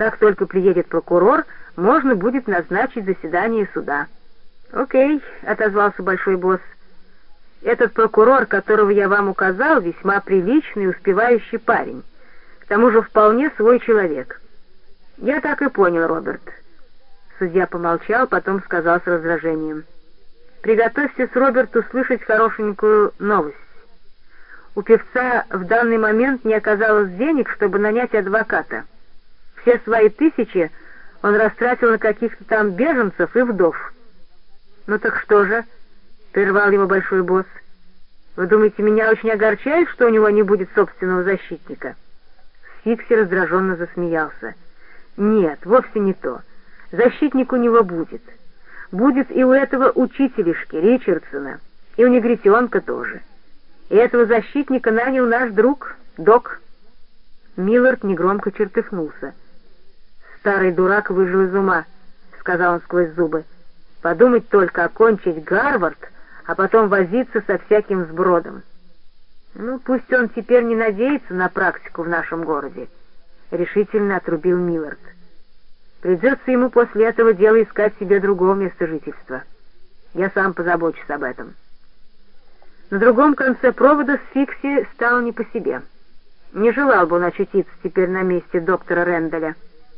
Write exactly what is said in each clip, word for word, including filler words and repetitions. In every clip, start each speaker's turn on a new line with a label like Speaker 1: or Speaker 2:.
Speaker 1: Как только приедет прокурор, можно будет назначить заседание суда». «Окей», — отозвался большой босс. «Этот прокурор, которого я вам указал, весьма приличный и успевающий парень. К тому же вполне свой человек». «Я так и понял, Роберт». Судья помолчал, потом сказал с раздражением: «Приготовьтесь, Роберт, услышать хорошенькую новость. У певца в данный момент не оказалось денег, чтобы нанять адвоката. Все свои тысячи он растратил на каких-то там беженцев и вдов». «Ну так что же?» — прервал его большой босс. «Вы думаете, меня очень огорчает, что у него не будет собственного защитника?» Фикси раздраженно засмеялся. «Нет, вовсе не то. Защитник у него будет. Будет и у этого учителишки Ричардсона, и у негритенка тоже. И этого защитника нанял наш друг, док». Миллард негромко чертыхнулся. «Старый дурак выжил из ума», — сказал он сквозь зубы. «Подумать только, окончить Гарвард, а потом возиться со всяким сбродом. Ну, пусть он теперь не надеется на практику в нашем городе», — решительно отрубил Миллард. «Придется ему после этого дела искать себе другого места жительства. Я сам позабочусь об этом». На другом конце провода с Фикси стало не по себе. Не желал бы он очутиться теперь на месте доктора Рэндалля.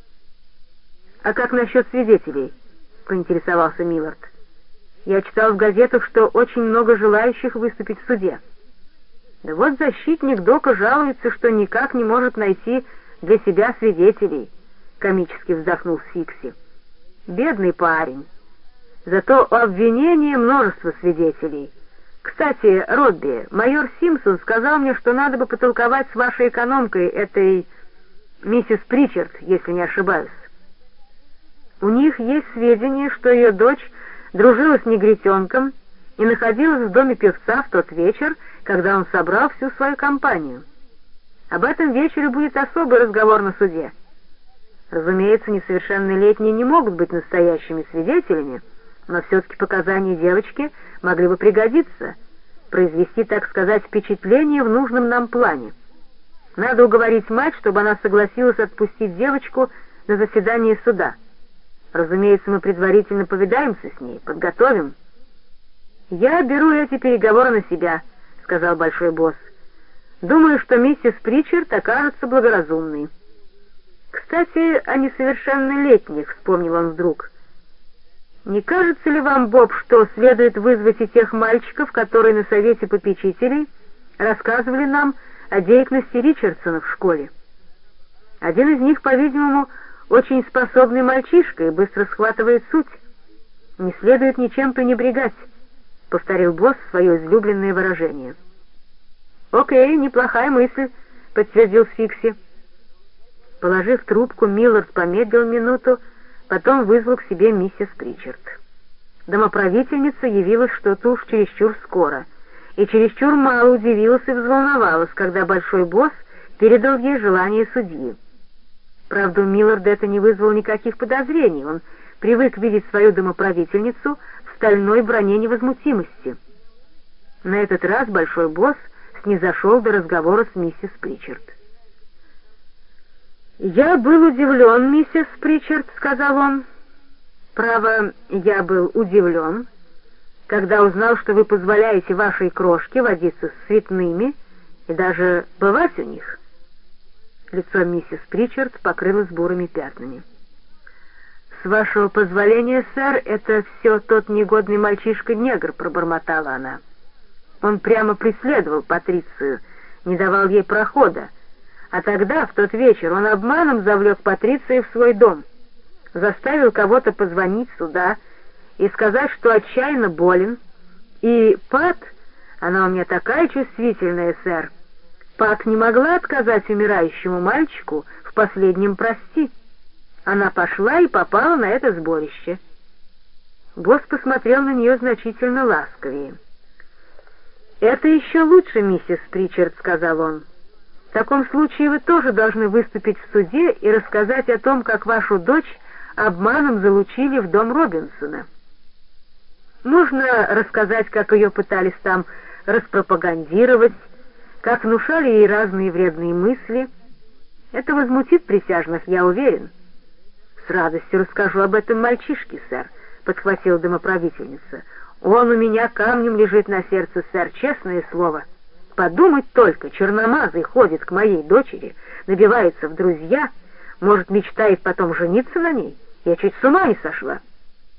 Speaker 1: «А как насчет свидетелей?» — поинтересовался Миллард. «Я читал в газетах, что очень много желающих выступить в суде». «Да вот защитник дока жалуется, что никак не может найти для себя свидетелей», — комически вздохнул Фикси. «Бедный парень. Зато у обвинения множество свидетелей. Кстати, Робби, майор Симпсон сказал мне, что надо бы потолковать с вашей экономкой, этой миссис Причард, если не ошибаюсь. У них есть сведения, что ее дочь дружила с негритенком и находилась в доме певца в тот вечер, когда он собрал всю свою компанию. Об этом вечере будет особый разговор на суде. Разумеется, несовершеннолетние не могут быть настоящими свидетелями, но все-таки показания девочки могли бы пригодиться, произвести, так сказать, впечатление в нужном нам плане. Надо уговорить мать, чтобы она согласилась отпустить девочку на заседание суда. Разумеется, мы предварительно повидаемся с ней, подготовим». «Я беру эти переговоры на себя», — сказал большой босс. «Думаю, что миссис Причард окажется благоразумной». «Кстати, о несовершеннолетних», — вспомнил он вдруг. «Не кажется ли вам, Боб, что следует вызвать и тех мальчиков, которые на совете попечителей рассказывали нам о деятельности Ричардсона в школе? Один из них, по-видимому, очень способный мальчишка и быстро схватывает суть. Не следует ничем пренебрегать», — повторил босс свое излюбленное выражение. «Окей, неплохая мысль», — подтвердил Фикси. Положив трубку, Миллард помедлил минуту, потом вызвал к себе миссис Причард. Домоправительница явилась что-то уж чересчур скоро, и чересчур мало удивилась и взволновалась, когда большой босс передал ей желание судьи. Правда, у Милларда это не вызвало никаких подозрений, он привык видеть свою домоправительницу в стальной броне невозмутимости. На этот раз большой босс снизошел до разговора с миссис Причард. «Я был удивлен, миссис Причард», — сказал он. «Право, я был удивлен, когда узнал, что вы позволяете вашей крошке водиться с цветными и даже бывать у них». Лицо миссис Причард покрылось бурыми пятнами. «С вашего позволения, сэр, это все тот негодный мальчишка-негр», — пробормотала она. «Он прямо преследовал Патрицию, не давал ей прохода. А тогда, в тот вечер, он обманом завлек Патрицию в свой дом, заставил кого-то позвонить сюда и сказать, что отчаянно болен. И Пат, она у меня такая чувствительная, сэр, Пат не могла отказать умирающему мальчику в последнем «прости». Она пошла и попала на это сборище». Босс посмотрел на нее значительно ласковее. «Это еще лучше, миссис Причард», — сказал он. «В таком случае вы тоже должны выступить в суде и рассказать о том, как вашу дочь обманом залучили в дом Робинсона. Можно рассказать, как ее пытались там распропагандировать, как внушали ей разные вредные мысли. Это возмутит присяжных, я уверен. «С радостью расскажу об этом мальчишке, сэр», — подхватила домоправительница. «Он у меня камнем лежит на сердце, сэр, честное слово. Подумать только, черномазый ходит к моей дочери, набивается в друзья, может, мечтает потом жениться на ней. Я чуть с ума не сошла».